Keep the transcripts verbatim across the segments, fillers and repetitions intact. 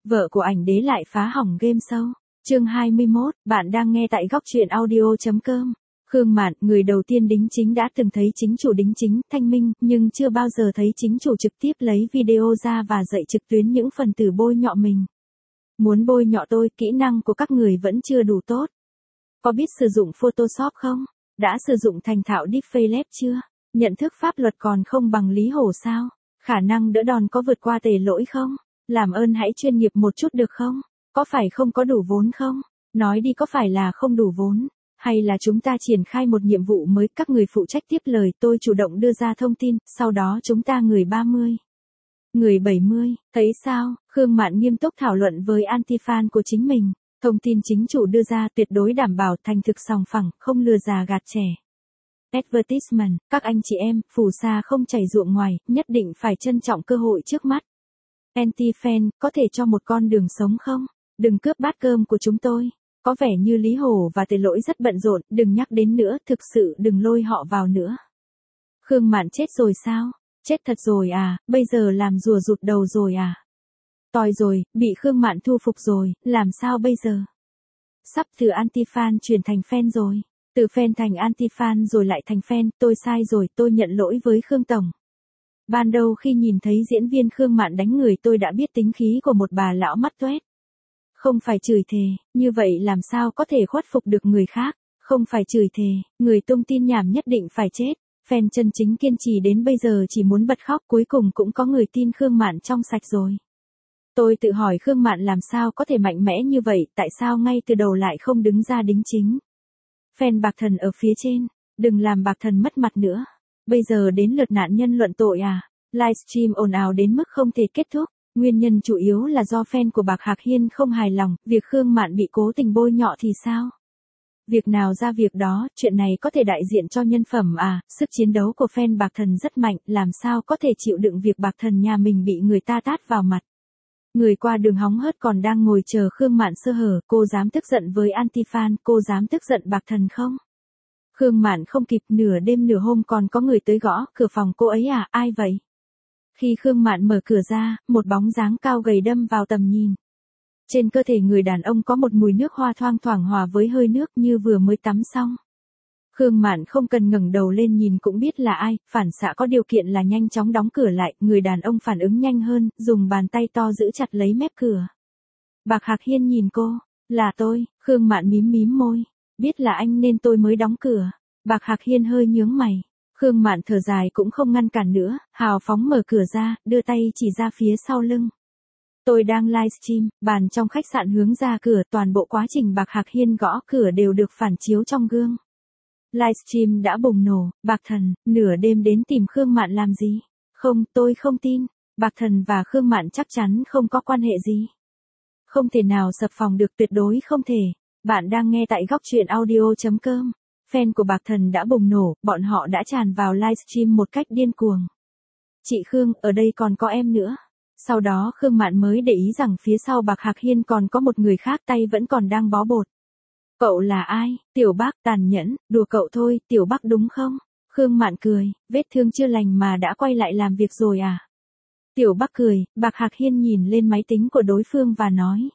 Vợ của ảnh đế lại phá hỏng game show. Chương hai mươi mốt, bạn đang nghe tại góc truyện audio chấm com. Khương Mạn, người đầu tiên đính chính đã từng thấy chính chủ đính chính, thanh minh, nhưng chưa bao giờ thấy chính chủ trực tiếp lấy video ra và dạy trực tuyến những phần tử bôi nhọ mình. Muốn bôi nhọ tôi, kỹ năng của các người vẫn chưa đủ tốt. Có biết sử dụng Photoshop không? Đã sử dụng thành thạo Deepfake Lab chưa? Nhận thức pháp luật còn không bằng Lý Hổ sao? Khả năng đỡ đòn có vượt qua tề lỗi không? Làm ơn hãy chuyên nghiệp một chút được không? Có phải không có đủ vốn không? Nói đi, có phải là không đủ vốn? Hay là chúng ta triển khai một nhiệm vụ mới, các người phụ trách tiếp lời, tôi chủ động đưa ra thông tin, sau đó chúng ta người ba mươi. Người bảy mươi, thấy sao? Khương Mạn nghiêm túc thảo luận với anti-fan của chính mình. Thông tin chính chủ đưa ra tuyệt đối đảm bảo thành thực sòng phẳng, không lừa già gạt trẻ. Advertisement, các anh chị em, phù sa không chảy ruộng ngoài, nhất định phải trân trọng cơ hội trước mắt. Anti-fan, có thể cho một con đường sống không? Đừng cướp bát cơm của chúng tôi. Có vẻ như Lý Hổ và Tề Lỗi rất bận rộn, đừng nhắc đến nữa, thực sự đừng lôi họ vào nữa. Khương Mạn chết rồi sao? Chết thật rồi à, bây giờ làm rùa rụt đầu rồi à? Tòi rồi, bị Khương Mạn thu phục rồi, làm sao bây giờ? Sắp từ anti-fan chuyển thành fan rồi. Từ fan thành anti-fan rồi lại thành fan, tôi sai rồi, tôi nhận lỗi với Khương Tổng. Ban đầu khi nhìn thấy diễn viên Khương Mạn đánh người tôi đã biết tính khí của một bà lão mắt toét. Không phải chửi thề, như vậy làm sao có thể khuất phục được người khác, không phải chửi thề, người tung tin nhảm nhất định phải chết. Fan chân chính kiên trì đến bây giờ chỉ muốn bật khóc, cuối cùng cũng có người tin Khương Mạn trong sạch rồi. Tôi tự hỏi Khương Mạn làm sao có thể mạnh mẽ như vậy, tại sao ngay từ đầu lại không đứng ra đính chính. Fan Bạc Thần ở phía trên, đừng làm Bạc Thần mất mặt nữa. Bây giờ đến lượt nạn nhân luận tội à? Livestream ồn ào đến mức không thể kết thúc. Nguyên nhân chủ yếu là do fan của Bạc Hạc Hiên không hài lòng, việc Khương Mạn bị cố tình bôi nhọ thì sao? Việc nào ra việc đó, chuyện này có thể đại diện cho nhân phẩm à, sức chiến đấu của fan Bạc Thần rất mạnh, làm sao có thể chịu đựng việc Bạc Thần nhà mình bị người ta tát vào mặt. Người qua đường hóng hớt còn đang ngồi chờ Khương Mạn sơ hở, cô dám tức giận với anti-fan, cô dám tức giận Bạc Thần không? Khương Mạn không kịp, nửa đêm nửa hôm còn có người tới gõ cửa phòng cô ấy à, ai vậy? Khi Khương Mạn mở cửa ra, một bóng dáng cao gầy đâm vào tầm nhìn. Trên cơ thể người đàn ông có một mùi nước hoa thoang thoảng hòa với hơi nước như vừa mới tắm xong. Khương Mạn không cần ngẩng đầu lên nhìn cũng biết là ai, phản xạ có điều kiện là nhanh chóng đóng cửa lại, người đàn ông phản ứng nhanh hơn, dùng bàn tay to giữ chặt lấy mép cửa. Bạc Hạc Hiên nhìn cô, là tôi, Khương Mạn mím mím môi, biết là anh nên tôi mới đóng cửa. Bạc Hạc Hiên hơi nhướng mày. Khương Mạn thở dài cũng không ngăn cản nữa, hào phóng mở cửa ra, đưa tay chỉ ra phía sau lưng. Tôi đang livestream, bàn trong khách sạn hướng ra cửa, toàn bộ quá trình Bạc Hạc Hiên gõ cửa đều được phản chiếu trong gương. Livestream đã bùng nổ, Bạc Thần, nửa đêm đến tìm Khương Mạn làm gì? Không, tôi không tin. Bạc Thần và Khương Mạn chắc chắn không có quan hệ gì. Không thể nào sập phòng được, tuyệt đối không thể. Bạn đang nghe tại góc truyện audio chấm com. Fan của Bạc Thần đã bùng nổ, bọn họ đã tràn vào livestream một cách điên cuồng. Chị Khương, ở đây còn có em nữa. Sau đó Khương Mạn mới để ý rằng phía sau Bạc Hạc Hiên còn có một người khác, tay vẫn còn đang bó bột. Cậu là ai? Tiểu Bác, tàn nhẫn, đùa cậu thôi, Tiểu Bác đúng không? Khương Mạn cười, vết thương chưa lành mà đã quay lại làm việc rồi à? Tiểu Bác cười, Bạc Hạc Hiên nhìn lên máy tính của đối phương và nói.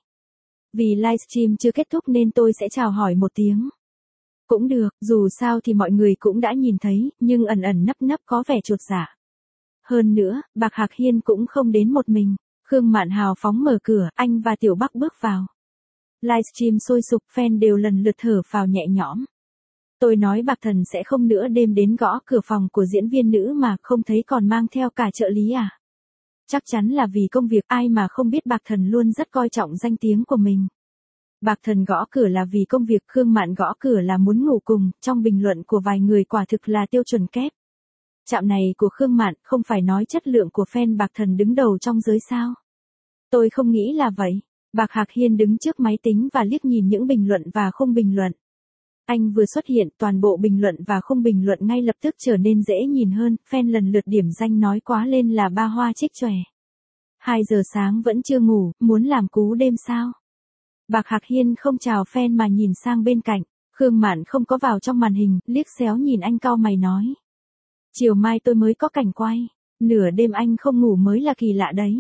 Vì livestream chưa kết thúc nên tôi sẽ chào hỏi một tiếng. Cũng được, dù sao thì mọi người cũng đã nhìn thấy, nhưng ẩn ẩn nấp nấp có vẻ chột dạ. Hơn nữa, Bạc Hạc Hiên cũng không đến một mình. Khương Mạn hào phóng mở cửa, anh và Tiểu Bắc bước vào. Livestream sôi sục, fan đều lần lượt thở phào nhẹ nhõm. Tôi nói Bạc Thần sẽ không nữa đêm đến gõ cửa phòng của diễn viên nữ mà không thấy còn mang theo cả trợ lý à? Chắc chắn là vì công việc, ai mà không biết Bạc Thần luôn rất coi trọng danh tiếng của mình. Bạc Thần gõ cửa là vì công việc, Khương Mạn gõ cửa là muốn ngủ cùng, trong bình luận của vài người quả thực là tiêu chuẩn kép. Chạm này của Khương Mạn không phải nói chất lượng của fan Bạc Thần đứng đầu trong giới sao? Tôi không nghĩ là vậy. Bạc Hạc Hiên đứng trước máy tính và liếc nhìn những bình luận và khung bình luận. Anh vừa xuất hiện, toàn bộ bình luận và khung bình luận ngay lập tức trở nên dễ nhìn hơn, fan lần lượt điểm danh nói quá lên là ba hoa trích chòe. hai giờ sáng vẫn chưa ngủ, muốn làm cú đêm sao? Bạc Hạc Hiên không chào fan mà nhìn sang bên cạnh, Khương Mạn không có vào trong màn hình, liếc xéo nhìn anh cau mày nói. Chiều mai tôi mới có cảnh quay, nửa đêm anh không ngủ mới là kỳ lạ đấy.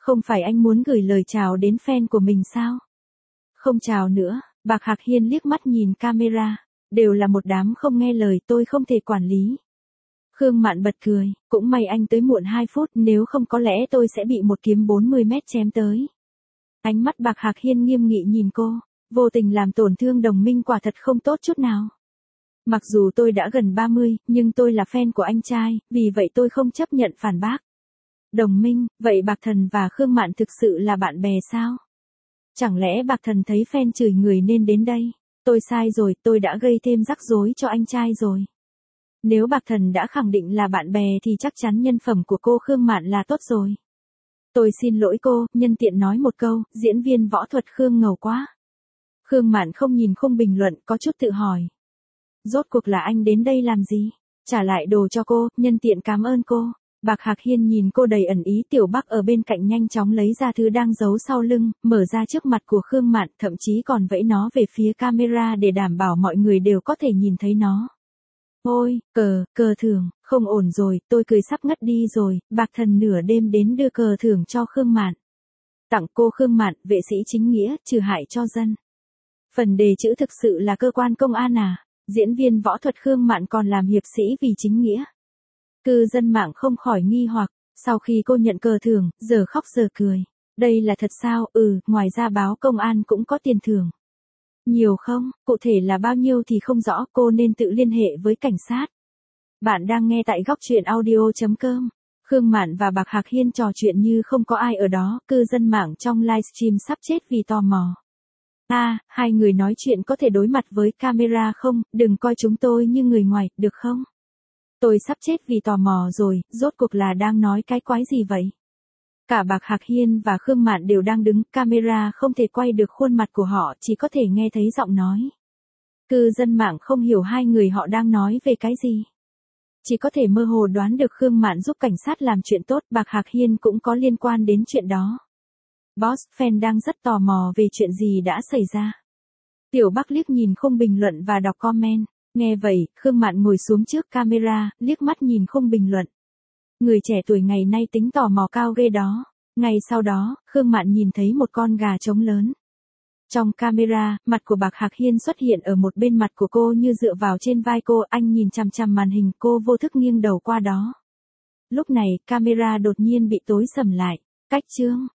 Không phải anh muốn gửi lời chào đến fan của mình sao? Không chào nữa, Bạc Hạc Hiên liếc mắt nhìn camera. Đều là một đám không nghe lời, tôi không thể quản lý. Khương Mạn bật cười, cũng may anh tới muộn hai phút, nếu không có lẽ tôi sẽ bị một kiếm bốn mươi mét chém tới. Ánh mắt Bạc Hạc Hiên nghiêm nghị nhìn cô, vô tình làm tổn thương đồng minh quả thật không tốt chút nào. Mặc dù tôi đã gần ba mươi, nhưng tôi là fan của anh trai, vì vậy tôi không chấp nhận phản bác. Đồng minh, vậy Bạc Thần và Khương Mạn thực sự là bạn bè sao? Chẳng lẽ Bạc Thần thấy fan chửi người nên đến đây? Tôi sai rồi, tôi đã gây thêm rắc rối cho anh trai rồi. Nếu Bạc Thần đã khẳng định là bạn bè thì chắc chắn nhân phẩm của cô Khương Mạn là tốt rồi. Tôi xin lỗi cô, nhân tiện nói một câu, diễn viên võ thuật Khương ngầu quá. Khương Mạn không nhìn không bình luận, có chút tự hỏi. Rốt cuộc là anh đến đây làm gì? Trả lại đồ cho cô, nhân tiện cảm ơn cô. Bạc Hạc Hiên nhìn cô đầy ẩn ý. Tiểu Bắc ở bên cạnh nhanh chóng lấy ra thứ đang giấu sau lưng, mở ra trước mặt của Khương Mạn, thậm chí còn vẫy nó về phía camera để đảm bảo mọi người đều có thể nhìn thấy nó. Ôi, cờ, cờ thưởng, không ổn rồi, tôi cười sắp ngất đi rồi. Bạc Thần nửa đêm đến đưa cờ thưởng cho Khương Mạn. Tặng cô Khương Mạn, vệ sĩ chính nghĩa, trừ hại cho dân. Phần đề chữ thực sự là cơ quan công an à? Diễn viên võ thuật Khương Mạn còn làm hiệp sĩ vì chính nghĩa. Cư dân mạng không khỏi nghi hoặc, sau khi cô nhận cờ thưởng, giờ khóc giờ cười. Đây là thật sao? Ừ, ngoài ra báo công an cũng có tiền thưởng. Nhiều không? Cụ thể là bao nhiêu thì không rõ, cô nên tự liên hệ với cảnh sát. Bạn đang nghe tại góc truyện audio chấm com. Khương Mạn và Bạc Hạc Hiên trò chuyện như không có ai ở đó, cư dân mạng trong livestream sắp chết vì tò mò. À, hai người nói chuyện có thể đối mặt với camera không? Đừng coi chúng tôi như người ngoài, được không? Tôi sắp chết vì tò mò rồi, rốt cuộc là đang nói cái quái gì vậy? Cả Bạc Hạc Hiên và Khương Mạn đều đang đứng, camera không thể quay được khuôn mặt của họ, chỉ có thể nghe thấy giọng nói. Cư dân mạng không hiểu hai người họ đang nói về cái gì. Chỉ có thể mơ hồ đoán được Khương Mạn giúp cảnh sát làm chuyện tốt, Bạc Hạc Hiên cũng có liên quan đến chuyện đó. Boss fan đang rất tò mò về chuyện gì đã xảy ra. Tiểu Bắc liếc nhìn không bình luận và đọc comment. Nghe vậy, Khương Mạn ngồi xuống trước camera, liếc mắt nhìn không bình luận. Người trẻ tuổi ngày nay tính tò mò cao ghê đó. Ngay sau đó, Khương Mạn nhìn thấy một con gà trống lớn. Trong camera, mặt của Bạc Hạc Hiên xuất hiện ở một bên mặt của cô như dựa vào trên vai cô, anh nhìn chằm chằm màn hình, cô vô thức nghiêng đầu qua đó. Lúc này, camera đột nhiên bị tối sầm lại. Cách chương